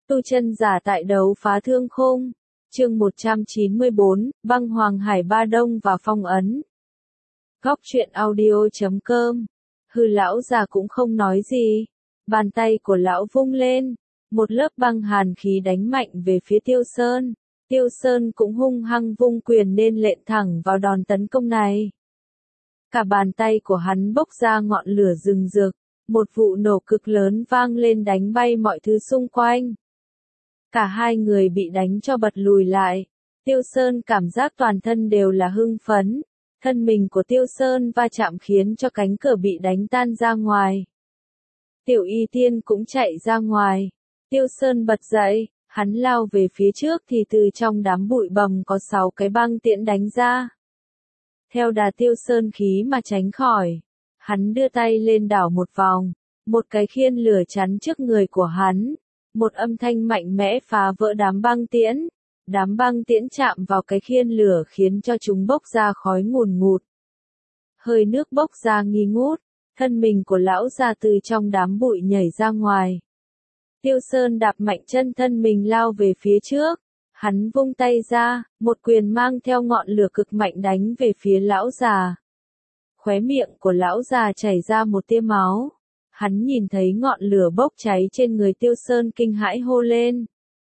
Tu chân giả tại đấu phá thương khung. Chương 194, băng Hoàng Hải Ba Đông và phong ấn. Góc truyện audio.com. Hư lão già cũng không nói gì. Bàn tay của lão vung lên. Một lớp băng hàn khí đánh mạnh về phía Tiêu Sơn. Tiêu Sơn cũng hung hăng vung quyền nên lện thẳng vào đòn tấn công này. Cả bàn tay của hắn bốc ra ngọn lửa rừng rực. Một vụ nổ cực lớn vang lên đánh bay mọi thứ xung quanh. Cả hai người bị đánh cho bật lùi lại. Tiêu Sơn cảm giác toàn thân đều là hưng phấn. Thân mình của Tiêu Sơn va chạm khiến cho cánh cửa bị đánh tan ra ngoài. Tiểu Y Tiên cũng chạy ra ngoài. Tiêu Sơn bật dậy, hắn lao về phía trước thì từ trong đám bụi bầm có 6 cái băng tiễn đánh ra. Theo đà Tiêu Sơn khí mà tránh khỏi. Hắn đưa tay lên đảo một vòng. Một cái khiên lửa chắn trước người của hắn. Một âm thanh mạnh mẽ phá vỡ đám băng tiễn. Đám băng tiễn chạm vào cái khiên lửa khiến cho chúng bốc ra khói ngùn ngụt. Hơi nước bốc ra nghi ngút. Thân mình của lão già từ trong đám bụi nhảy ra ngoài. Tiêu Sơn đạp mạnh chân thân mình lao về phía trước. Hắn vung tay ra, một quyền mang theo ngọn lửa cực mạnh đánh về phía lão già. Khóe miệng của lão già chảy ra một tia máu. Hắn nhìn thấy ngọn lửa bốc cháy trên người Tiêu Sơn kinh hãi hô lên.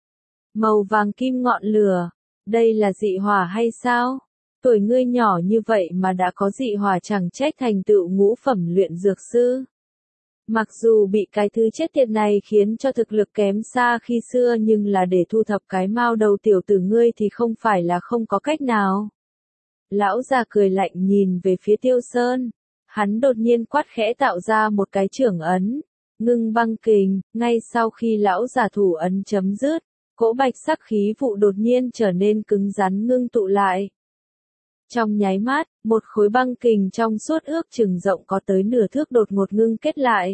Màu vàng kim ngọn lửa, đây là dị hỏa hay sao? Tuổi ngươi nhỏ như vậy mà đã có dị hỏa chẳng trách thành tựu ngũ phẩm luyện dược sư. Mặc dù bị cái thứ chết tiệt này khiến cho thực lực kém xa khi xưa nhưng là để thu thập cái mao đầu tiểu tử ngươi thì không phải là không có cách nào. Lão già cười lạnh nhìn về phía Tiêu Sơn. Hắn đột nhiên quát khẽ tạo ra một cái chưởng ấn. Ngưng băng kình, ngay sau khi lão già thủ ấn chấm dứt, cỗ bạch sắc khí vụ đột nhiên trở nên cứng rắn ngưng tụ lại. Trong nháy mắt, một khối băng kình trong suốt ước chừng rộng có tới nửa thước đột ngột ngưng kết lại.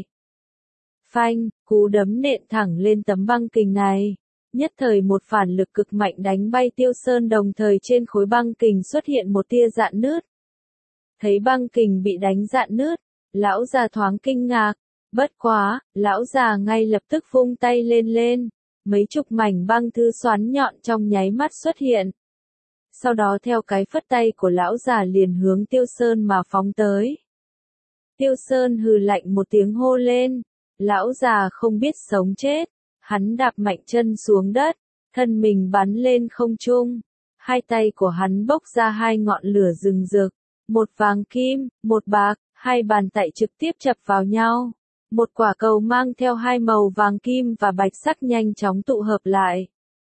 Phanh, cú đấm nện thẳng lên tấm băng kình này. Nhất thời một phản lực cực mạnh đánh bay Tiêu Sơn, đồng thời trên khối băng kình xuất hiện một tia rạn nứt. Thấy băng kình bị đánh rạn nứt, lão già thoáng kinh ngạc. Bất quá, lão già ngay lập tức vung tay lên. Mấy chục mảnh băng thư xoắn nhọn trong nháy mắt xuất hiện. Sau đó theo cái phất tay của lão già liền hướng Tiêu Sơn mà phóng tới. Tiêu Sơn hừ lạnh một tiếng hô lên. Lão già không biết sống chết. Hắn đạp mạnh chân xuống đất. Thân mình bắn lên không trung. Hai tay của hắn bốc ra hai ngọn lửa rừng rực. Một vàng kim, một bạc, hai bàn tay trực tiếp chập vào nhau. Một quả cầu mang theo hai màu vàng kim và bạch sắc nhanh chóng tụ hợp lại.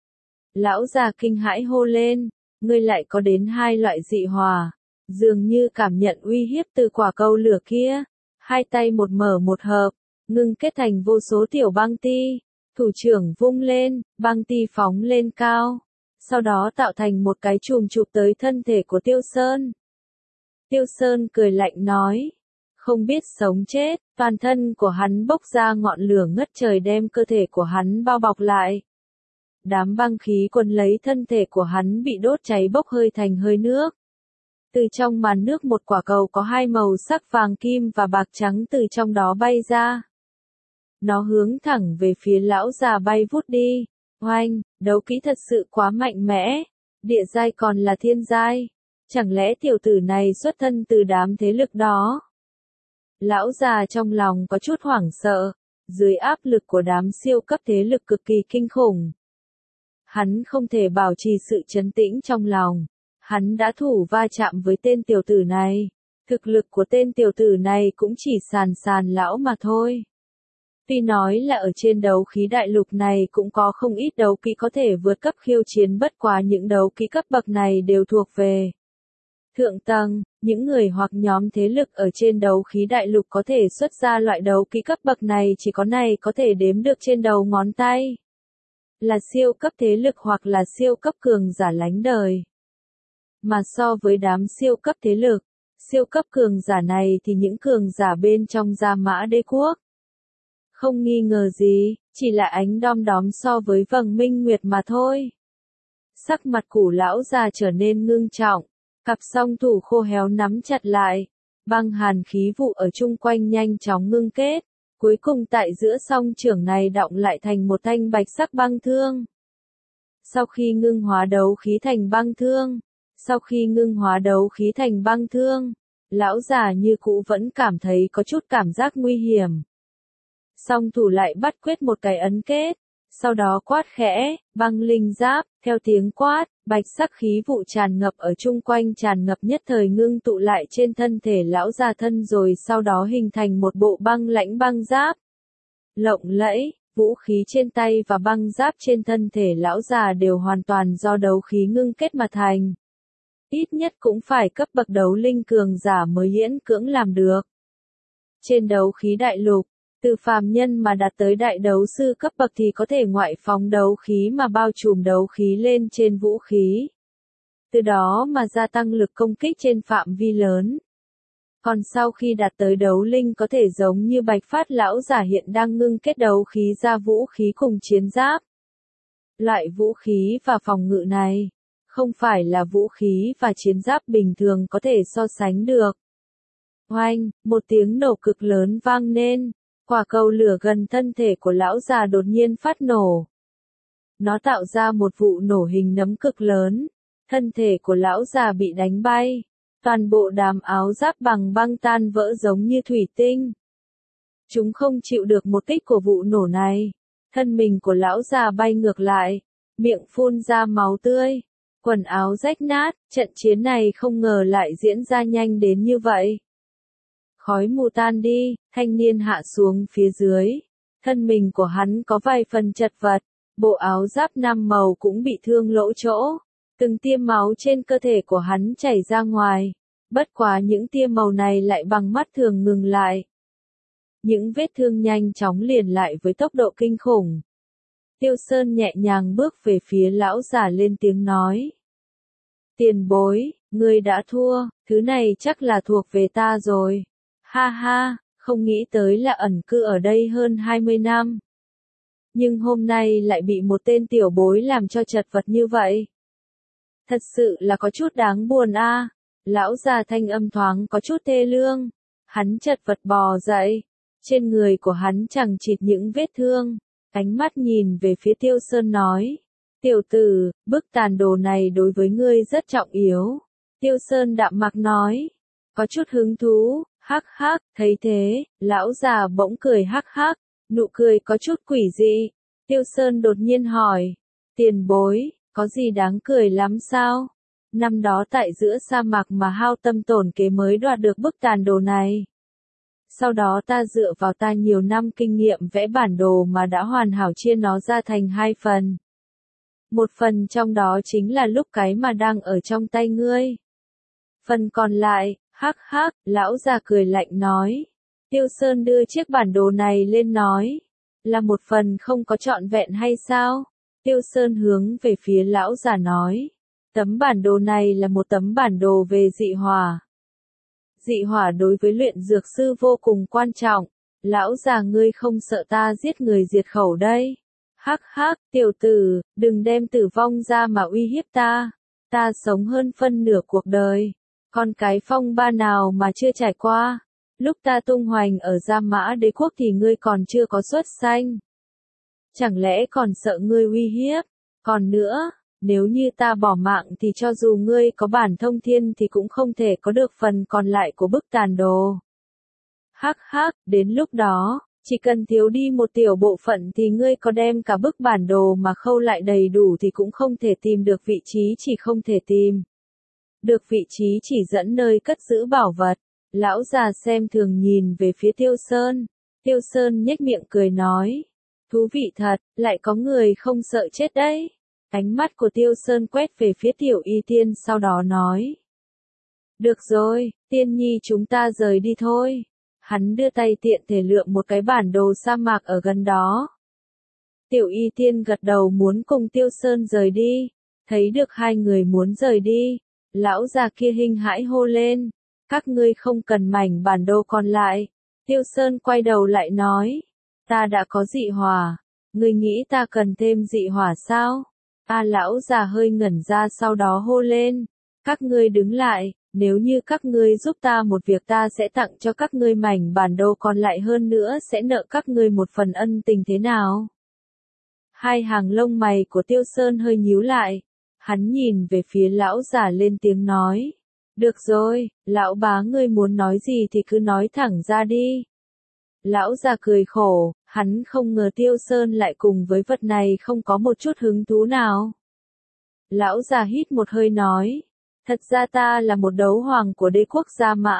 Lão già kinh hãi hô lên, ngươi lại có đến hai loại dị hỏa. Dường như cảm nhận uy hiếp từ quả cầu lửa kia. Hai tay một mở một hợp, ngưng kết thành vô số tiểu băng ti. Thủ trưởng vung lên, băng ti phóng lên cao. Sau đó tạo thành một cái chùm chụp tới thân thể của Tiêu Sơn. Tiêu Sơn cười lạnh nói. Không biết sống chết, toàn thân của hắn bốc ra ngọn lửa ngất trời đem cơ thể của hắn bao bọc lại. Đám băng khí quấn lấy thân thể của hắn bị đốt cháy bốc hơi thành hơi nước. Từ trong màn nước một quả cầu có hai màu sắc vàng kim và bạc trắng từ trong đó bay ra. Nó hướng thẳng về phía lão già bay vút đi. Oanh, đấu kỹ thật sự quá mạnh mẽ. Địa giai còn là thiên giai. Chẳng lẽ tiểu tử này xuất thân từ đám thế lực đó? Lão già trong lòng có chút hoảng sợ. Dưới áp lực của đám siêu cấp thế lực cực kỳ kinh khủng. Hắn không thể bảo trì sự trấn tĩnh trong lòng. Hắn đã thủ va chạm với tên tiểu tử này. Thực lực của tên tiểu tử này cũng chỉ sàn lão mà thôi. Tuy nói là ở trên đấu khí đại lục này cũng có không ít đấu kỹ có thể vượt cấp khiêu chiến, bất quá những đấu kỹ cấp bậc này đều thuộc về thượng tầng. Những người hoặc nhóm thế lực ở trên đấu khí đại lục có thể xuất ra loại đấu kỹ cấp bậc này chỉ có thể đếm được trên đầu ngón tay. Là siêu cấp thế lực hoặc là siêu cấp cường giả lánh đời. Mà so với đám siêu cấp thế lực, siêu cấp cường giả này thì những cường giả bên trong Gia Mã Đế Quốc. Không nghi ngờ gì, chỉ là ánh đom đóm so với vầng minh nguyệt mà thôi. Sắc mặt của lão già trở nên ngưng trọng, cặp song thủ khô héo nắm chặt lại, băng hàn khí vụ ở chung quanh nhanh chóng ngưng kết, Cuối cùng tại giữa song trưởng này đọng lại thành một thanh bạch sắc băng thương. Sau khi ngưng hóa đấu khí thành băng thương, lão già như cũ vẫn cảm thấy có chút cảm giác nguy hiểm. Song thủ lại bắt quyết một cái ấn kết, sau đó quát khẽ, băng linh giáp, theo tiếng quát, bạch sắc khí vụ tràn ngập ở chung quanh tràn ngập nhất thời ngưng tụ lại trên thân thể lão già thân rồi sau đó hình thành một bộ băng lãnh băng giáp. Lộng lẫy, vũ khí trên tay và băng giáp trên thân thể lão già đều hoàn toàn do đấu khí ngưng kết mà thành. Ít nhất cũng phải cấp bậc đấu linh cường giả mới miễn cưỡng làm được. Trên đấu khí đại lục, từ phàm nhân mà đạt tới đại đấu sư cấp bậc thì có thể ngoại phóng đấu khí mà bao trùm đấu khí lên trên vũ khí. Từ đó mà gia tăng lực công kích trên phạm vi lớn. Còn sau khi đạt tới đấu linh có thể giống như Bạch Phát lão giả hiện đang ngưng kết đấu khí ra vũ khí cùng chiến giáp. Loại vũ khí và phòng ngự này, không phải là vũ khí và chiến giáp bình thường có thể so sánh được. Oanh, một tiếng nổ cực lớn vang lên, quả cầu lửa gần thân thể của lão già đột nhiên phát nổ. Nó tạo ra một vụ nổ hình nấm cực lớn, thân thể của lão già bị đánh bay. Toàn bộ đám áo giáp bằng băng tan vỡ giống như thủy tinh. Chúng không chịu được một kích của vụ nổ này. Thân mình của lão già bay ngược lại, miệng phun ra máu tươi, quần áo rách nát, trận chiến này không ngờ lại diễn ra nhanh đến như vậy. Khói mù tan đi, thanh niên hạ xuống phía dưới. Thân mình của hắn có vài phần chật vật, bộ áo giáp 5 màu cũng bị thương lỗ chỗ. Từng tia máu trên cơ thể của hắn chảy ra ngoài, bất quá những tia màu này lại bằng mắt thường ngừng lại. Những vết thương nhanh chóng liền lại với tốc độ kinh khủng. Tiêu Sơn nhẹ nhàng bước về phía lão già lên tiếng nói. Tiền bối, ngươi đã thua, thứ này chắc là thuộc về ta rồi. Ha ha, không nghĩ tới là ẩn cư ở đây hơn 20 năm. Nhưng hôm nay lại bị một tên tiểu bối làm cho chật vật như vậy. Thật sự là có chút đáng buồn a. Lão già thanh âm thoáng có chút thê lương. Hắn chật vật bò dậy. Trên người của hắn chẳng chịt những vết thương. Ánh mắt nhìn về phía Tiêu Sơn nói. Tiểu tử, bức tàn đồ này đối với ngươi rất trọng yếu. Tiêu Sơn đạm mạc nói. Có chút hứng thú, hắc hắc, thấy thế, lão già bỗng cười hắc hắc. Nụ cười có chút quỷ dị. Tiêu Sơn đột nhiên hỏi. Tiền bối. Có gì đáng cười lắm sao? Năm đó tại giữa sa mạc mà hao tâm tổn kế mới đoạt được bức tàn đồ này. Sau đó ta dựa vào ta nhiều năm kinh nghiệm vẽ bản đồ mà đã hoàn hảo chia nó ra thành 2 phần. Một phần trong đó chính là lúc cái mà đang ở trong tay ngươi. Phần còn lại, hắc hắc, lão già cười lạnh nói. Tiêu Sơn đưa chiếc bản đồ này lên nói. Là một phần không có trọn vẹn hay sao? Tiêu Sơn hướng về phía lão già nói. Tấm bản đồ này là một tấm bản đồ về dị hỏa. Dị hỏa đối với luyện dược sư vô cùng quan trọng. Lão già ngươi không sợ ta giết người diệt khẩu đây. Hắc hắc, tiểu tử, đừng đem tử vong ra mà uy hiếp ta. Ta sống hơn phân nửa cuộc đời. Còn cái phong ba nào mà chưa trải qua. Lúc ta tung hoành ở Gia Mã Đế Quốc thì ngươi còn chưa có xuất sanh. Chẳng lẽ còn sợ ngươi uy hiếp? Còn nữa, nếu như ta bỏ mạng thì cho dù ngươi có bản thông thiên thì cũng không thể có được phần còn lại của bức tàn đồ. Hắc hắc, đến lúc đó, chỉ cần thiếu đi một tiểu bộ phận thì ngươi có đem cả bức bản đồ mà khâu lại đầy đủ thì cũng không thể tìm được vị trí chỉ không thể tìm. Được vị trí chỉ dẫn nơi cất giữ bảo vật. Lão già xem thường nhìn về phía Tiêu Sơn. Tiêu Sơn nhếch miệng cười nói. Thú vị thật, lại có người không sợ chết đấy. Ánh mắt của Tiêu Sơn quét về phía Tiểu Y Tiên sau đó nói. Được rồi, Tiên Nhi chúng ta rời đi thôi. Hắn đưa tay tiện thể lượm một cái bản đồ sa mạc ở gần đó. Tiểu Y Tiên gật đầu muốn cùng Tiêu Sơn rời đi. Thấy được hai người muốn rời đi. Lão già kia hinh hãi hô lên. Các ngươi không cần mảnh bản đồ còn lại. Tiêu Sơn quay đầu lại nói. Ta đã có dị hỏa. Ngươi nghĩ ta cần thêm dị hỏa sao? Lão già hơi ngẩn ra sau đó hô lên. Các ngươi đứng lại, nếu như các ngươi giúp ta một việc ta sẽ tặng cho các ngươi mảnh bản đồ còn lại hơn nữa sẽ nợ các ngươi một phần ân tình thế nào? Hai hàng lông mày của Tiêu Sơn hơi nhíu lại. Hắn nhìn về phía lão già lên tiếng nói. Được rồi, lão bá ngươi muốn nói gì thì cứ nói thẳng ra đi. Lão già cười khổ, hắn không ngờ Tiêu Sơn lại cùng với vật này không có một chút hứng thú nào. Lão già hít một hơi nói. Thật ra ta là một đấu hoàng của đế quốc Gia Mã.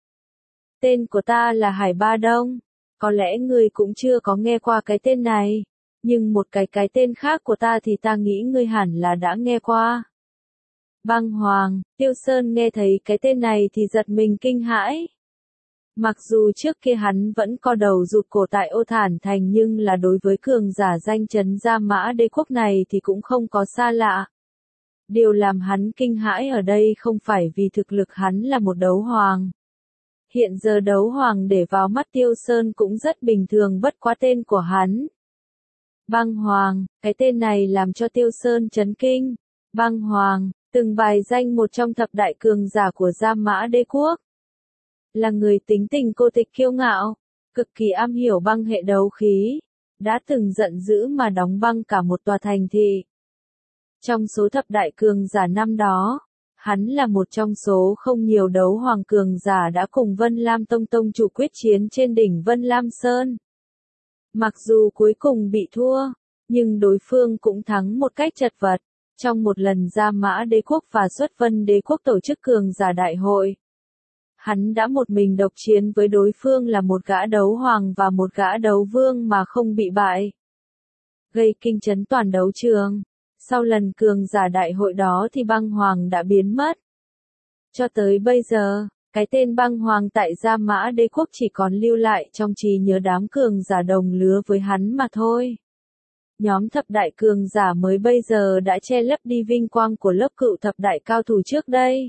Tên của ta là Hải Ba Đông. Có lẽ ngươi cũng chưa có nghe qua cái tên này. Nhưng một cái tên khác của ta thì ta nghĩ ngươi hẳn là đã nghe qua. Băng Hoàng, Tiêu Sơn nghe thấy cái tên này thì giật mình kinh hãi. Mặc dù trước kia hắn vẫn co đầu rụt cổ tại Ô Thản Thành nhưng là đối với cường giả danh chấn Gia Mã đế quốc này thì cũng không có xa lạ. Điều làm hắn kinh hãi ở đây không phải vì thực lực hắn là một đấu hoàng. Hiện giờ đấu hoàng để vào mắt Tiêu Sơn cũng rất bình thường bất quá tên của hắn. Băng Hoàng, cái tên này làm cho Tiêu Sơn chấn kinh. Băng Hoàng, từng bài danh một trong thập đại cường giả của Gia Mã đế quốc. Là người tính tình cô tịch kiêu ngạo, cực kỳ am hiểu băng hệ đấu khí, đã từng giận dữ mà đóng băng cả một tòa thành thị. Trong số thập đại cường giả năm đó, hắn là một trong số không nhiều đấu hoàng cường giả đã cùng Vân Lam Tông tông chủ quyết chiến trên đỉnh Vân Lam Sơn. Mặc dù cuối cùng bị thua, nhưng đối phương cũng thắng một cách chật vật. Trong một lần Gia Mã đế quốc và Xuất Vân đế quốc tổ chức cường giả đại hội, hắn đã một mình độc chiến với đối phương là một gã đấu hoàng và một gã đấu vương mà không bị bại, gây kinh chấn toàn đấu trường. Sau lần cường giả đại hội đó thì Băng Hoàng đã biến mất. Cho tới bây giờ, cái tên Băng Hoàng tại Gia Mã đế quốc chỉ còn lưu lại trong trí nhớ đám cường giả đồng lứa với hắn mà thôi. Nhóm thập đại cường giả mới bây giờ đã che lấp đi vinh quang của lớp cựu thập đại cao thủ trước đây.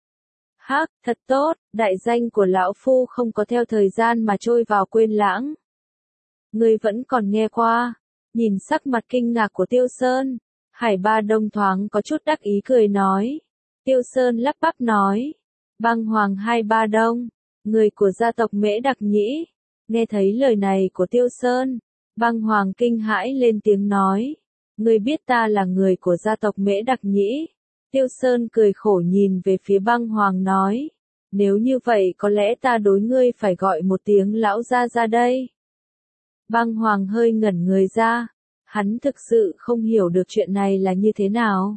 Hắc, thật tốt, đại danh của lão phu không có theo thời gian mà trôi vào quên lãng. Ngươi vẫn còn nghe qua. Nhìn sắc mặt kinh ngạc của Tiêu Sơn, Hải Ba Đông thoáng có chút đắc ý cười nói. Tiêu Sơn lắp bắp nói. Băng Hoàng Hải Ba Đông, người của gia tộc Mễ Đặc Nhĩ. Nghe thấy lời này của Tiêu Sơn, Băng Hoàng kinh hãi lên tiếng nói. Ngươi biết ta là người của gia tộc Mễ Đặc Nhĩ. Tiêu Sơn cười khổ nhìn về phía Băng Hoàng nói. Nếu như vậy có lẽ ta đối ngươi phải gọi một tiếng lão gia ra đây. Băng Hoàng hơi ngẩn người ra. Hắn thực sự không hiểu được chuyện này là như thế nào.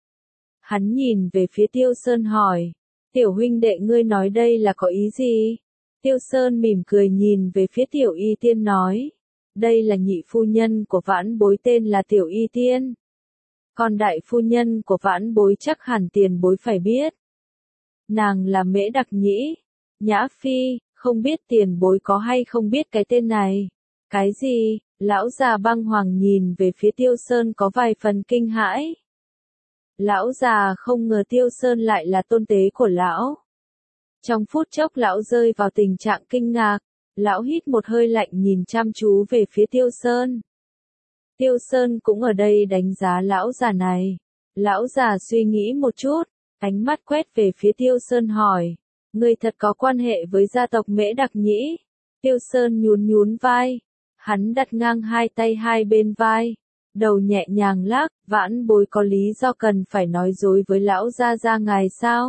Hắn nhìn về phía Tiêu Sơn hỏi. Tiểu huynh đệ ngươi nói đây là có ý gì? Tiêu Sơn mỉm cười nhìn về phía Tiểu Y Tiên nói. Đây là nhị phu nhân của vãn bối tên là Tiểu Y Tiên. Còn đại phu nhân của vãn bối chắc hẳn tiền bối phải biết. Nàng là Mễ Đặc Nhĩ. Nhã Phi, không biết tiền bối có hay không biết cái tên này. Cái gì? Lão già Băng Hoàng nhìn về phía Tiêu Sơn có vài phần kinh hãi. Lão già không ngờ Tiêu Sơn lại là tôn tế của lão. Trong phút chốc lão rơi vào tình trạng kinh ngạc. Lão hít một hơi lạnh nhìn chăm chú về phía Tiêu Sơn. Tiêu Sơn cũng ở đây đánh giá lão già này. Lão già suy nghĩ một chút, ánh mắt quét về phía Tiêu Sơn hỏi. Người thật có quan hệ với gia tộc Mễ Đặc Nhĩ. Tiêu Sơn nhún nhún vai. Hắn đặt ngang hai tay hai bên vai. Đầu nhẹ nhàng lắc, vãn bối có lý do cần phải nói dối với lão gia ngài sao?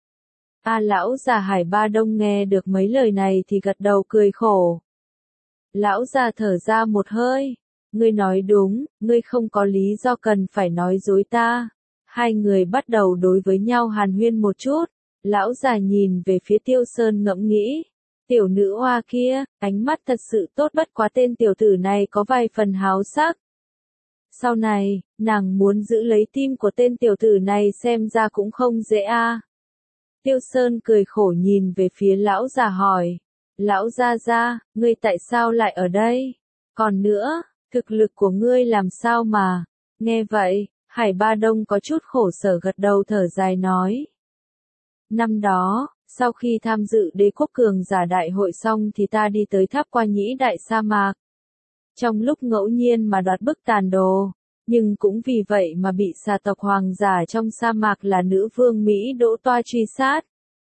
Lão già Hải Ba Đông nghe được mấy lời này thì gật đầu cười khổ. Lão già thở ra một hơi. Ngươi nói đúng, ngươi không có lý do cần phải nói dối ta. Hai người bắt đầu đối với nhau hàn huyên một chút. Lão già nhìn về phía Tiêu Sơn ngẫm nghĩ. Tiểu nữ hoa kia, ánh mắt thật sự tốt bất quá tên tiểu tử này có vài phần háo sắc. Sau này, nàng muốn giữ lấy tim của tên tiểu tử này xem ra cũng không dễ a. Tiêu Sơn cười khổ nhìn về phía lão già hỏi. Lão gia, ngươi tại sao lại ở đây? Còn nữa, thực lực của ngươi làm sao mà? Nghe vậy, Hải Ba Đông có chút khổ sở gật đầu thở dài nói. Năm đó, sau khi tham dự đế quốc cường giả đại hội xong thì ta đi tới tháp qua nhĩ đại sa mạc. Trong lúc ngẫu nhiên mà đoạt bức tàn đồ, nhưng cũng vì vậy mà bị xà tộc hoàng giả trong sa mạc là nữ vương Mỹ Đỗ Toa truy sát.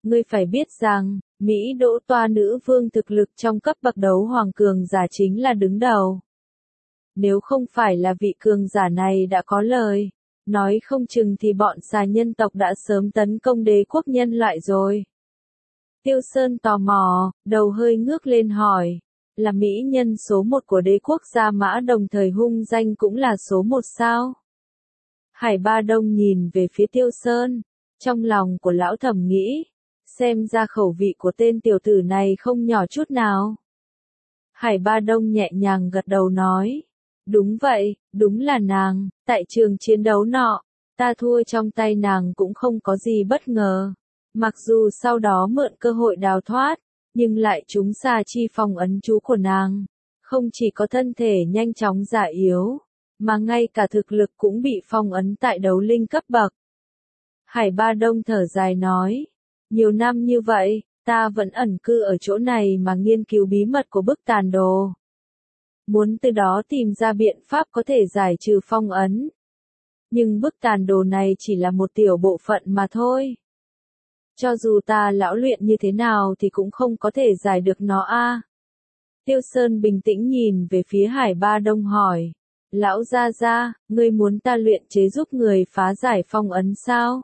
ngươi phải biết rằng, Mỹ Đỗ Toa nữ vương thực lực trong cấp bậc đấu hoàng cường giả chính là đứng đầu. Nếu không phải là vị cường giả này đã có lời, nói không chừng thì bọn xà nhân tộc đã sớm tấn công đế quốc nhân loại rồi. Tiêu Sơn tò mò, đầu hơi ngước lên hỏi, là mỹ nhân số 1 của đế quốc Gia Mã đồng thời hung danh cũng là số 1 sao? Hải Ba Đông nhìn về phía Tiêu Sơn, trong lòng của lão thầm nghĩ, xem ra khẩu vị của tên tiểu tử này không nhỏ chút nào. Hải Ba Đông nhẹ nhàng gật đầu nói, đúng vậy, đúng là nàng, tại trường chiến đấu nọ, ta thua trong tay nàng cũng không có gì bất ngờ. Mặc dù sau đó mượn cơ hội đào thoát, nhưng lại trúng xà chi phong ấn chú của nàng. Không chỉ có thân thể nhanh chóng già yếu, mà ngay cả thực lực cũng bị phong ấn tại đấu linh cấp bậc. Hải Ba Đông thở dài nói, nhiều năm như vậy, ta vẫn ẩn cư ở chỗ này mà nghiên cứu bí mật của bức tàn đồ. Muốn từ đó tìm ra biện pháp có thể giải trừ phong ấn. Nhưng bức tàn đồ này chỉ là một tiểu bộ phận mà thôi. Cho dù ta lão luyện như thế nào thì cũng không có thể giải được nó a. Tiêu Sơn bình tĩnh nhìn về phía Hải Ba Đông hỏi, lão gia, ngươi muốn ta luyện chế giúp người phá giải phong ấn sao?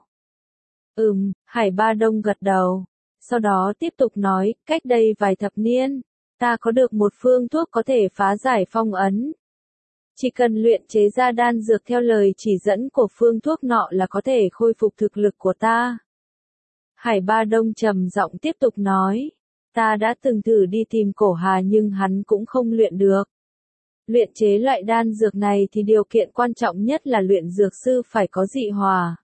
Hải Ba Đông gật đầu, sau đó tiếp tục nói, cách đây vài thập niên, ta có được một phương thuốc có thể phá giải phong ấn. Chỉ cần luyện chế ra đan dược theo lời chỉ dẫn của phương thuốc nọ là có thể khôi phục thực lực của ta. Hải Ba Đông trầm giọng tiếp tục nói, ta đã từng thử đi tìm Cổ Hà nhưng hắn cũng không luyện được. Luyện chế loại đan dược này thì điều kiện quan trọng nhất là luyện dược sư phải có dị hỏa.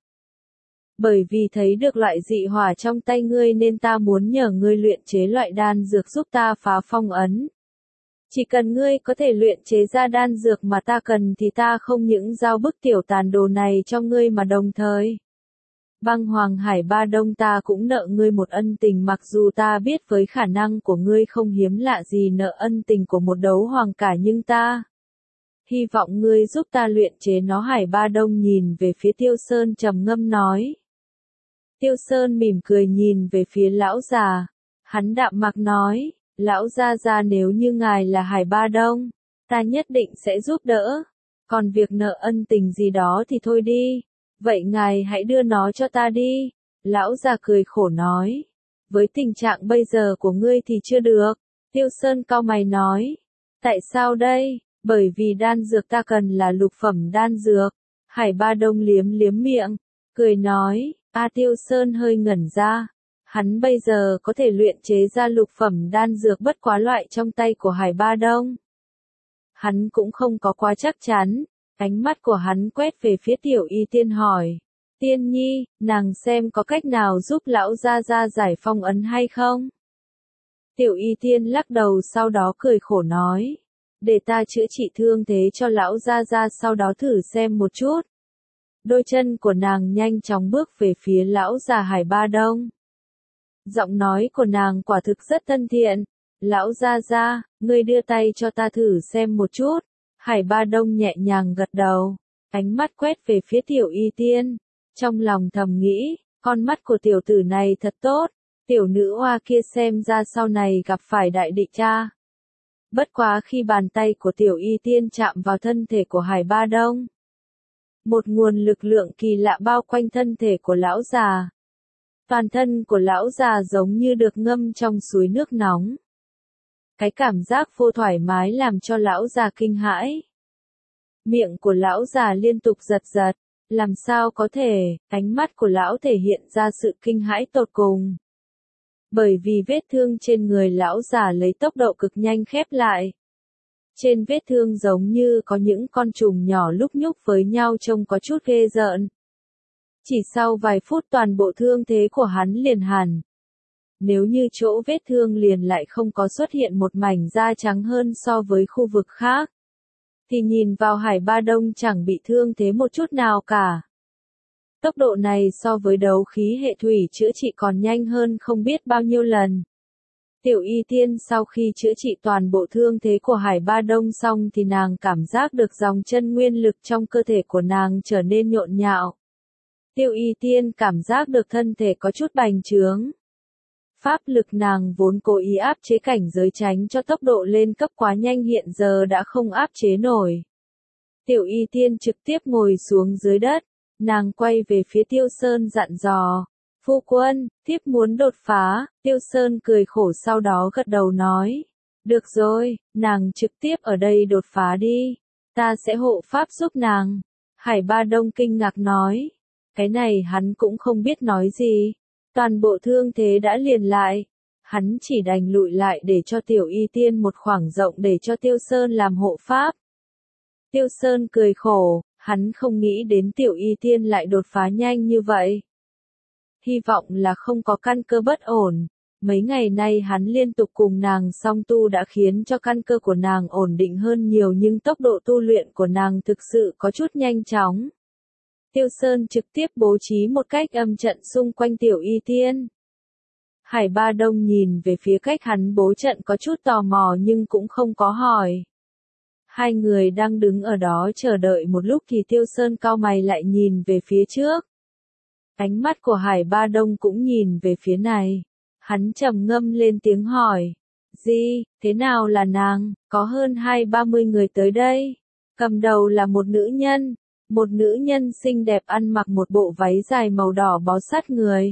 Bởi vì thấy được loại dị hỏa trong tay ngươi nên ta muốn nhờ ngươi luyện chế loại đan dược giúp ta phá phong ấn. Chỉ cần ngươi có thể luyện chế ra đan dược mà ta cần thì ta không những giao bức tiểu tàn đồ này cho ngươi mà đồng thời. Băng Hoàng Hải Ba Đông ta cũng nợ ngươi một ân tình mặc dù ta biết với khả năng của ngươi không hiếm lạ gì nợ ân tình của một đấu hoàng cả nhưng ta hy vọng ngươi giúp ta luyện chế nó. Hải Ba Đông nhìn về phía Tiêu Sơn trầm ngâm nói. Tiêu Sơn mỉm cười nhìn về phía lão già, hắn đạm mạc nói, lão gia nếu như ngài là Hải Ba Đông, ta nhất định sẽ giúp đỡ, còn việc nợ ân tình gì đó thì thôi đi. Vậy ngài hãy đưa nó cho ta đi. Lão già cười khổ nói. Với tình trạng bây giờ của ngươi thì chưa được. Tiêu Sơn cau mày nói. Tại sao đây? Bởi vì đan dược ta cần là lục phẩm đan dược. Hải Ba Đông liếm miệng, cười nói. Tiêu Sơn hơi ngẩn ra. Hắn bây giờ có thể luyện chế ra lục phẩm đan dược bất quá loại trong tay của Hải Ba Đông. Hắn cũng không có quá chắc chắn. Ánh mắt của hắn quét về phía Tiểu Y Tiên hỏi, Tiên Nhi, nàng xem có cách nào giúp lão gia giải phong ấn hay không? Tiểu Y Tiên lắc đầu sau đó cười khổ nói, để ta chữa trị thương thế cho lão gia sau đó thử xem một chút. Đôi chân của nàng nhanh chóng bước về phía lão già Hải Ba Đông. Giọng nói của nàng quả thực rất thân thiện, lão gia, ngươi đưa tay cho ta thử xem một chút. Hải Ba Đông nhẹ nhàng gật đầu, ánh mắt quét về phía Tiểu Y Tiên, trong lòng thầm nghĩ, con mắt của tiểu tử này thật tốt, tiểu nữ hoa kia xem ra sau này gặp phải đại địch cha. Bất quá khi bàn tay của Tiểu Y Tiên chạm vào thân thể của Hải Ba Đông, một nguồn lực lượng kỳ lạ bao quanh thân thể của lão già. Toàn thân của lão già giống như được ngâm trong suối nước nóng. Cái cảm giác vô thoải mái làm cho lão già kinh hãi. Miệng của lão già liên tục giật, làm sao có thể, ánh mắt của lão thể hiện ra sự kinh hãi tột cùng. Bởi vì vết thương trên người lão già lấy tốc độ cực nhanh khép lại. Trên vết thương giống như có những con trùng nhỏ lúc nhúc với nhau trông có chút ghê rợn. Chỉ sau vài phút toàn bộ thương thế của hắn liền hẳn. Nếu như chỗ vết thương liền lại không có xuất hiện một mảnh da trắng hơn so với khu vực khác, thì nhìn vào Hải Ba Đông chẳng bị thương thế một chút nào cả. Tốc độ này so với đấu khí hệ thủy chữa trị còn nhanh hơn không biết bao nhiêu lần. Tiểu Y Tiên sau khi chữa trị toàn bộ thương thế của Hải Ba Đông xong thì nàng cảm giác được dòng chân nguyên lực trong cơ thể của nàng trở nên nhộn nhạo. Tiểu Y Tiên cảm giác được thân thể có chút bành trướng. Pháp lực nàng vốn cố ý áp chế cảnh giới tránh cho tốc độ lên cấp quá nhanh hiện giờ đã không áp chế nổi. Tiểu Y Tiên trực tiếp ngồi xuống dưới đất, nàng quay về phía Tiêu Sơn dặn dò, phu quân, thiếp muốn đột phá, Tiêu Sơn cười khổ sau đó gật đầu nói, được rồi, nàng trực tiếp ở đây đột phá đi, ta sẽ hộ pháp giúp nàng. Hải Ba Đông kinh ngạc nói, cái này hắn cũng không biết nói gì, toàn bộ thương thế đã liền lại, hắn chỉ đành lùi lại để cho Tiểu Y Tiên một khoảng rộng để cho Tiêu Sơn làm hộ pháp. Tiêu Sơn cười khổ, hắn không nghĩ đến Tiểu Y Tiên lại đột phá nhanh như vậy. Hy vọng là không có căn cơ bất ổn, mấy ngày nay hắn liên tục cùng nàng song tu đã khiến cho căn cơ của nàng ổn định hơn nhiều nhưng tốc độ tu luyện của nàng thực sự có chút nhanh chóng. Tiêu Sơn trực tiếp bố trí một cách âm trận xung quanh Tiểu Y Tiên. Hải Ba Đông nhìn về phía cách hắn bố trận có chút tò mò nhưng cũng không có hỏi. Hai người đang đứng ở đó chờ đợi một lúc thì Tiêu Sơn cau mày lại nhìn về phía trước. Ánh mắt của Hải Ba Đông cũng nhìn về phía này. Hắn trầm ngâm lên tiếng hỏi. Gì, thế nào là nàng, có hơn 20-30 người tới đây. Cầm đầu là một nữ nhân xinh đẹp ăn mặc một bộ váy dài màu đỏ bó sát người.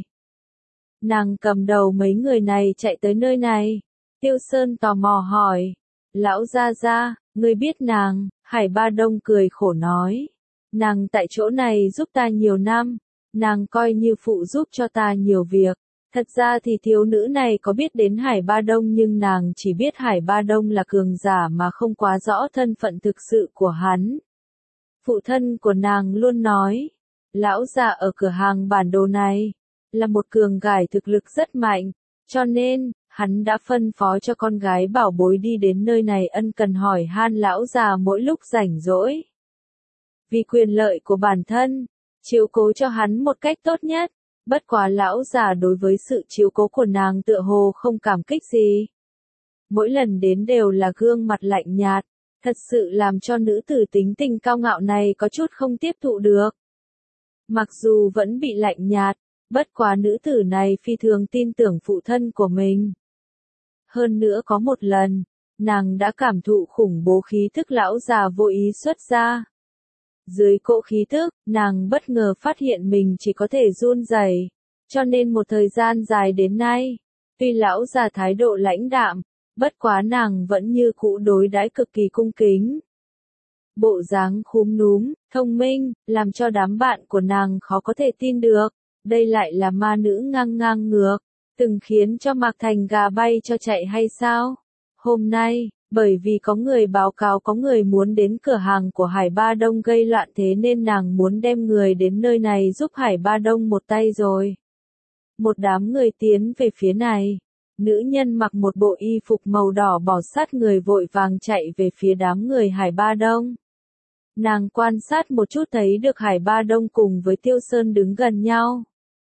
Nàng cầm đầu mấy người này chạy tới nơi này. Tiêu Sơn tò mò hỏi. Lão gia gia, ngươi biết nàng, Hải Ba Đông cười khổ nói. Nàng tại chỗ này giúp ta nhiều năm, nàng coi như phụ giúp cho ta nhiều việc. Thật ra thì thiếu nữ này có biết đến Hải Ba Đông nhưng nàng chỉ biết Hải Ba Đông là cường giả mà không quá rõ thân phận thực sự của hắn. Phụ thân của nàng luôn nói, lão già ở cửa hàng bản đồ này, là một cường gải thực lực rất mạnh, cho nên, hắn đã phân phó cho con gái bảo bối đi đến nơi này ân cần hỏi han lão già mỗi lúc rảnh rỗi. Vì quyền lợi của bản thân, chiếu cố cho hắn một cách tốt nhất, bất quá lão già đối với sự chiếu cố của nàng tựa hồ không cảm kích gì. Mỗi lần đến đều là gương mặt lạnh nhạt, thật sự làm cho nữ tử tính tình cao ngạo này có chút không tiếp thụ được. Mặc dù vẫn bị lạnh nhạt, bất quá nữ tử này phi thường tin tưởng phụ thân của mình. Hơn nữa có một lần, nàng đã cảm thụ khủng bố khí thức lão già vô ý xuất ra. Dưới cỗ khí thức, nàng bất ngờ phát hiện mình chỉ có thể run rẩy, cho nên một thời gian dài đến nay, tuy lão già thái độ lãnh đạm, bất quá nàng vẫn như cũ đối đãi cực kỳ cung kính. Bộ dáng khúm núm, thông minh, làm cho đám bạn của nàng khó có thể tin được, đây lại là ma nữ ngang ngang ngược, từng khiến cho Mạc Thành gà bay cho chạy hay sao? Hôm nay, bởi vì có người báo cáo có người muốn đến cửa hàng của Hải Ba Đông gây loạn thế nên nàng muốn đem người đến nơi này giúp Hải Ba Đông một tay rồi. Một đám người tiến về phía này. Nữ nhân mặc một bộ y phục màu đỏ bỏ sát người vội vàng chạy về phía đám người Hải Ba Đông. Nàng quan sát một chút thấy được Hải Ba Đông cùng với Tiêu Sơn đứng gần nhau.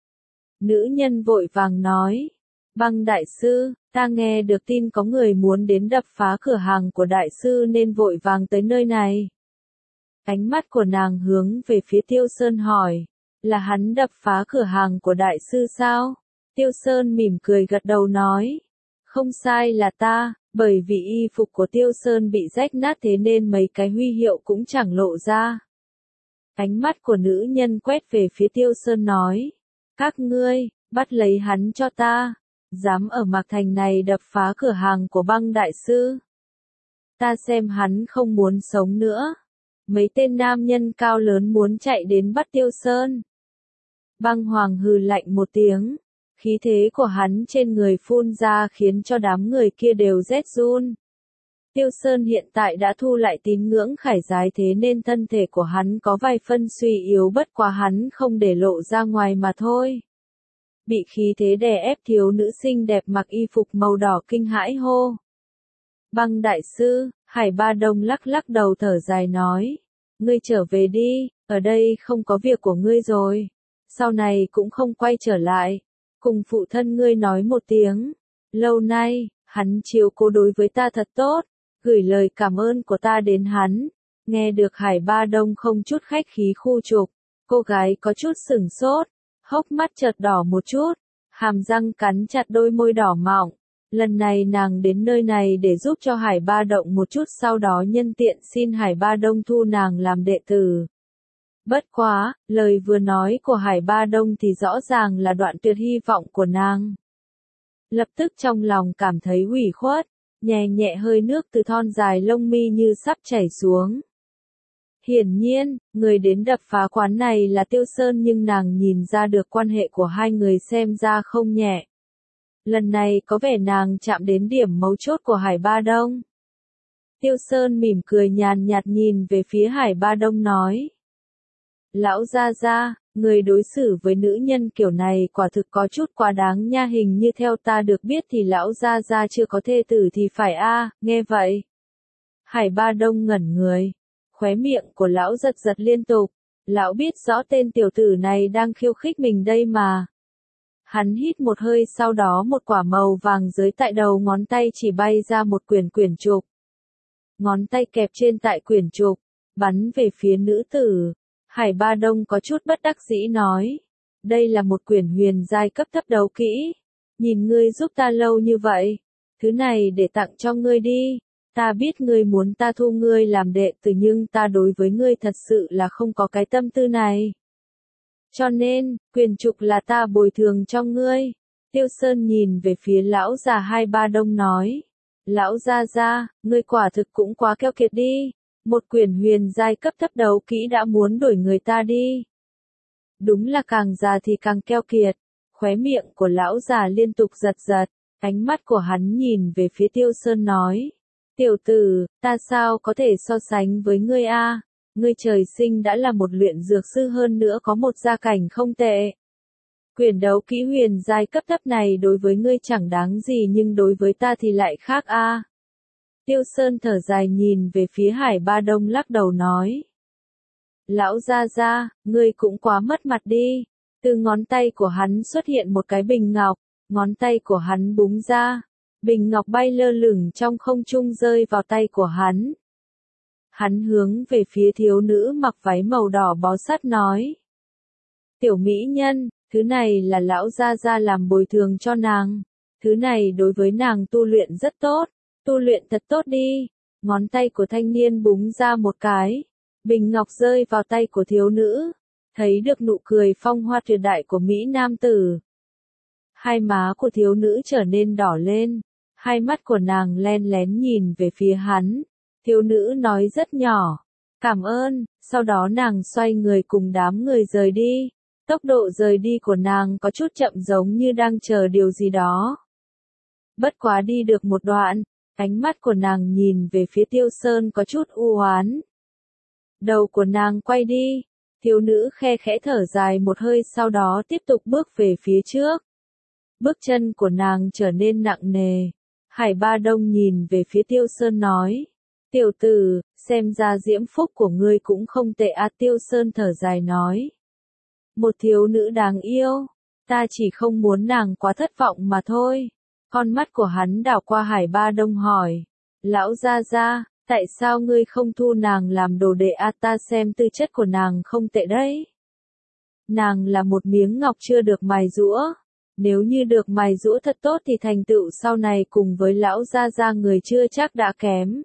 Nữ nhân vội vàng nói, Băng đại sư, ta nghe được tin có người muốn đến đập phá cửa hàng của đại sư nên vội vàng tới nơi này. Ánh mắt của nàng hướng về phía Tiêu Sơn hỏi, là hắn đập phá cửa hàng của đại sư sao? Tiêu Sơn mỉm cười gật đầu nói, không sai là ta, bởi vì y phục của Tiêu Sơn bị rách nát thế nên mấy cái huy hiệu cũng chẳng lộ ra. Ánh mắt của nữ nhân quét về phía Tiêu Sơn nói, các ngươi, bắt lấy hắn cho ta, dám ở Mạc Thành này đập phá cửa hàng của Băng đại sư. Ta xem hắn không muốn sống nữa. Mấy tên nam nhân cao lớn muốn chạy đến bắt Tiêu Sơn. Băng Hoàng hừ lạnh một tiếng. Khí thế của hắn trên người phun ra khiến cho đám người kia đều rét run. Tiêu Sơn hiện tại đã thu lại tín ngưỡng khải giái thế nên thân thể của hắn có vài phân suy yếu bất quá hắn không để lộ ra ngoài mà thôi. Bị khí thế đè ép thiếu nữ xinh đẹp mặc y phục màu đỏ kinh hãi hô. Băng đại sư, Hải Ba Đông lắc lắc đầu thở dài nói. Ngươi trở về đi, ở đây không có việc của ngươi rồi. Sau này cũng không quay trở lại. Cùng phụ thân ngươi nói một tiếng. Lâu nay, hắn chiếu cố đối với ta thật tốt. Gửi lời cảm ơn của ta đến hắn. Nghe được Hải Ba Đông không chút khách khí khu trục. Cô gái có chút sửng sốt. Hốc mắt chợt đỏ một chút. hàm răng cắn chặt đôi môi đỏ mọng. Lần này nàng đến nơi này để giúp cho Hải Ba Động một chút, sau đó nhân tiện xin Hải Ba Đông thu nàng làm đệ tử. Bất quá, lời vừa nói của Hải Ba Đông thì rõ ràng là đoạn tuyệt hy vọng của nàng. Lập tức trong lòng cảm thấy ủy khuất, nhẹ nhẹ hơi nước từ thon dài lông mi như sắp chảy xuống. Hiển nhiên, người đến đập phá quán này là Tiêu Sơn, nhưng nàng nhìn ra được quan hệ của hai người xem ra không nhẹ. Lần này có vẻ nàng chạm đến điểm mấu chốt của Hải Ba Đông. Tiêu Sơn mỉm cười nhàn nhạt nhìn về phía Hải Ba Đông nói. Lão gia gia, người đối xử với nữ nhân kiểu này quả thực có chút quá đáng nha, hình như theo ta được biết thì lão gia gia chưa có thê tử thì phải a. Nghe vậy. Hải Ba Đông ngẩn người, khóe miệng của lão giật giật liên tục, lão biết rõ tên tiểu tử này đang khiêu khích mình đây mà. Hắn hít một hơi, sau đó một quả màu vàng dưới tại đầu ngón tay chỉ bay ra một quyển trục. Ngón tay kẹp trên tại quyển trục, bắn về phía nữ tử. Hải Ba Đông có chút bất đắc dĩ nói. Đây là một quyển huyền giai cấp thấp đấu kỹ. Nhìn ngươi giúp ta lâu như vậy. Thứ này để tặng cho ngươi đi. Ta biết ngươi muốn ta thu ngươi làm đệ tử, nhưng ta đối với ngươi thật sự là không có cái tâm tư này. Cho nên, quyển trục là ta bồi thường cho ngươi. Tiêu Sơn nhìn về phía lão già Hải Ba Đông nói. Lão gia gia, ngươi quả thực cũng quá keo kiệt đi. Một quyển huyền giai cấp thấp đấu kỹ đã muốn đuổi người ta đi. Đúng là càng già thì càng keo kiệt. Khóe miệng của lão già liên tục giật giật. Ánh mắt của hắn nhìn về phía Tiêu Sơn nói. Tiểu tử, ta sao có thể so sánh với ngươi a? Ngươi trời sinh đã là một luyện dược sư, hơn nữa có một gia cảnh không tệ. Quyển đấu kỹ huyền giai cấp thấp này đối với ngươi chẳng đáng gì, nhưng đối với ta thì lại khác a. Tiêu Sơn thở dài nhìn về phía Hải Ba Đông, lắc đầu nói. Lão gia gia, ngươi cũng quá mất mặt đi. Từ ngón tay của hắn xuất hiện một cái bình ngọc, ngón tay của hắn búng ra. Bình ngọc bay lơ lửng trong không trung rơi vào tay của hắn. Hắn hướng về phía thiếu nữ mặc váy màu đỏ bó sát nói. Tiểu mỹ nhân, thứ này là lão gia gia làm bồi thường cho nàng. Thứ này đối với nàng tu luyện rất tốt. Tu luyện thật tốt đi. Ngón tay của thanh niên búng ra một cái. Bình ngọc rơi vào tay của thiếu nữ. Thấy được nụ cười phong hoa tuyệt đại của Mỹ nam tử. Hai má của thiếu nữ trở nên đỏ lên. Hai mắt của nàng len lén nhìn về phía hắn. Thiếu nữ nói rất nhỏ. Cảm ơn. Sau đó nàng xoay người cùng đám người rời đi. Tốc độ rời đi của nàng có chút chậm, giống như đang chờ điều gì đó. Bất quá đi được một đoạn. Ánh mắt của nàng nhìn về phía Tiêu Sơn có chút u oán. Đầu của nàng quay đi. Thiếu nữ khe khẽ thở dài một hơi, sau đó tiếp tục bước về phía trước. Bước chân của nàng trở nên nặng nề. Hải Ba Đông nhìn về phía Tiêu Sơn nói. Tiểu tử, xem ra diễm phúc của ngươi cũng không tệ à. Tiêu Sơn thở dài nói. Một thiếu nữ đáng yêu. Ta chỉ không muốn nàng quá thất vọng mà thôi. Con mắt của hắn đảo qua Hải Ba Đông hỏi. Lão gia gia, tại sao ngươi không thu nàng làm đồ đệ à? Ta xem tư chất của nàng không tệ đấy. Nàng là một miếng ngọc chưa được mài giũa. Nếu như được mài giũa thật tốt thì thành tựu sau này cùng với lão gia gia người chưa chắc đã kém.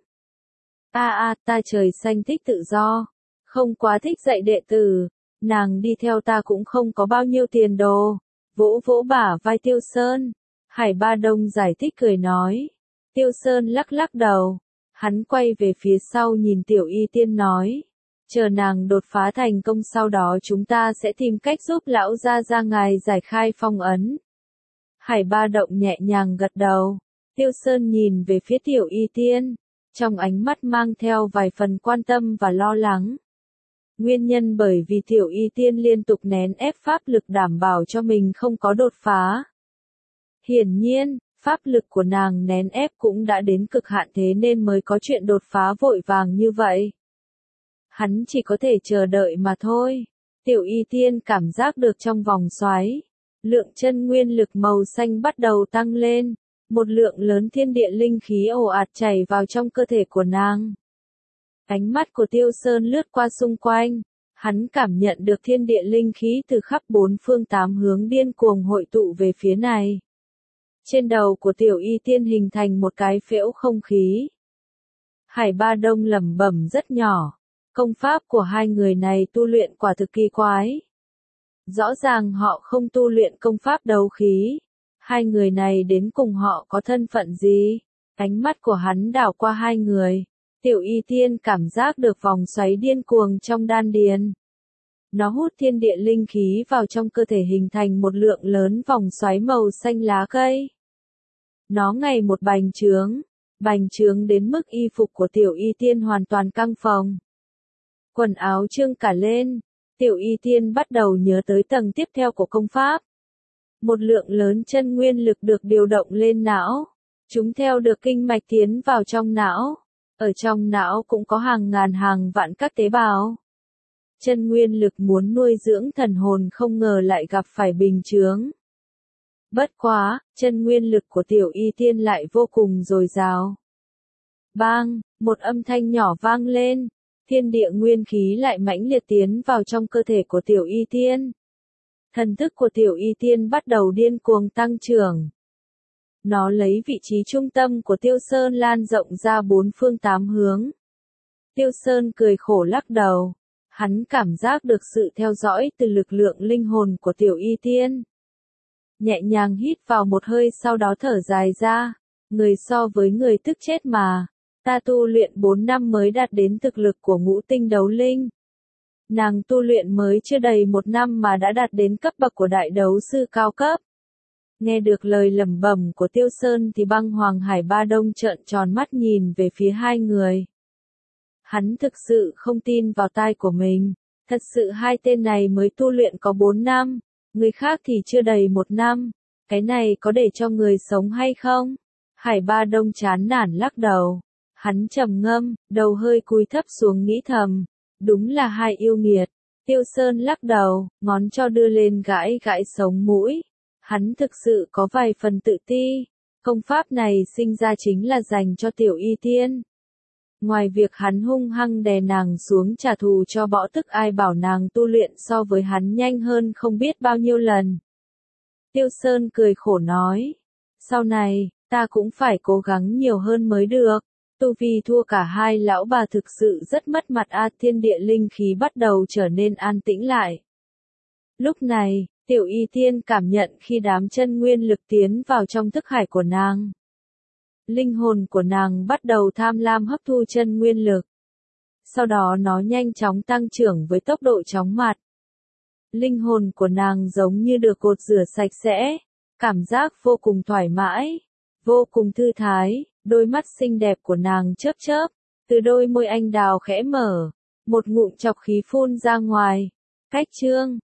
Ta trời xanh thích tự do. Không quá thích dạy đệ tử. Nàng đi theo ta cũng không có bao nhiêu tiền đồ. Vỗ vỗ bả vai Tiêu Sơn. Hải Ba Đông giải thích cười nói. Tiêu Sơn lắc lắc đầu. Hắn quay về phía sau nhìn Tiểu Y Tiên nói. Chờ nàng đột phá thành công, sau đó chúng ta sẽ tìm cách giúp lão gia gia ngài giải khai phong ấn. Hải Ba Động nhẹ nhàng gật đầu. Tiêu Sơn nhìn về phía Tiểu Y Tiên. Trong ánh mắt mang theo vài phần quan tâm và lo lắng. Nguyên nhân bởi vì Tiểu Y Tiên liên tục nén ép pháp lực đảm bảo cho mình không có đột phá. Hiển nhiên, pháp lực của nàng nén ép cũng đã đến cực hạn, thế nên mới có chuyện đột phá vội vàng như vậy. Hắn chỉ có thể chờ đợi mà thôi. Tiểu Y Tiên cảm giác được trong vòng xoáy. Lượng chân nguyên lực màu xanh bắt đầu tăng lên. Một lượng lớn thiên địa linh khí ồ ạt chảy vào trong cơ thể của nàng. Ánh mắt của Tiêu Sơn lướt qua xung quanh. Hắn cảm nhận được thiên địa linh khí từ khắp bốn phương tám hướng điên cuồng hội tụ về phía này. Trên đầu của Tiểu Y Tiên hình thành một cái phễu không khí. Hải Ba Đông lẩm bẩm rất nhỏ. Công pháp của hai người này tu luyện quả thực kỳ quái. Rõ ràng họ không tu luyện công pháp đấu khí. Hai người này đến cùng họ có thân phận gì? Ánh mắt của hắn đảo qua hai người. Tiểu Y Tiên cảm giác được vòng xoáy điên cuồng trong đan điền. Nó hút thiên địa linh khí vào trong cơ thể hình thành một lượng lớn vòng xoáy màu xanh lá cây. Nó ngày một bành trướng đến mức y phục của Tiểu Y Tiên hoàn toàn căng phồng. Quần áo trương cả lên, Tiểu Y Tiên bắt đầu nhớ tới tầng tiếp theo của công pháp. Một lượng lớn chân nguyên lực được điều động lên não. Chúng theo được kinh mạch tiến vào trong não. Ở trong não cũng có hàng ngàn hàng vạn các tế bào. Chân nguyên lực muốn nuôi dưỡng thần hồn không ngờ lại gặp phải bình chướng. Bất quá, chân nguyên lực của Tiểu Y Tiên lại vô cùng dồi dào. Bang, một âm thanh nhỏ vang lên, thiên địa nguyên khí lại mãnh liệt tiến vào trong cơ thể của Tiểu Y Tiên. Thần thức của Tiểu Y Tiên bắt đầu điên cuồng tăng trưởng. Nó lấy vị trí trung tâm của Tiêu Sơn lan rộng ra bốn phương tám hướng. Tiêu Sơn cười khổ lắc đầu. Hắn cảm giác được sự theo dõi từ lực lượng linh hồn của Tiểu Y Tiên. Nhẹ nhàng hít vào một hơi sau đó thở dài ra. Người so với người tức chết mà. Ta tu luyện 4 năm mới đạt đến thực lực của ngũ tinh đấu linh. Nàng tu luyện mới chưa đầy 1 năm mà đã đạt đến cấp bậc của đại đấu sư cao cấp. Nghe được lời lẩm bẩm của Tiêu Sơn thì Băng Hoàng Hải Ba Đông trợn tròn mắt nhìn về phía hai người. Hắn thực sự không tin vào tai của mình. Thật sự hai tên này mới tu luyện có 4 năm, người khác thì chưa đầy 1 năm. Cái này có để cho người sống hay không? Hải Ba Đông chán nản lắc đầu. Hắn trầm ngâm, đầu hơi cúi thấp xuống nghĩ thầm. Đúng là hai yêu nghiệt. Tiêu Sơn lắc đầu, ngón trỏ đưa lên gãi gãi sống mũi. Hắn thực sự có vài phần tự ti. Công pháp này sinh ra chính là dành cho Tiểu Y Tiên. Ngoài việc hắn hung hăng đè nàng xuống trả thù cho bỏ tức ai bảo nàng tu luyện so với hắn nhanh hơn không biết bao nhiêu lần. Tiêu Sơn cười khổ nói. Sau này, ta cũng phải cố gắng nhiều hơn mới được. Tu vi thua cả hai lão bà thực sự rất mất mặt thiên địa linh khí bắt đầu trở nên an tĩnh lại. Lúc này, Tiểu Y Tiên cảm nhận khi đám chân nguyên lực tiến vào trong thức hải của nàng. Linh hồn của nàng bắt đầu tham lam hấp thu chân nguyên lực. Sau đó nó nhanh chóng tăng trưởng với tốc độ chóng mặt. Linh hồn của nàng giống như được cột rửa sạch sẽ, cảm giác vô cùng thoải mái, vô cùng thư thái, đôi mắt xinh đẹp của nàng chớp chớp, từ đôi môi anh đào khẽ mở, một ngụm chọc khí phun ra ngoài. Cách chương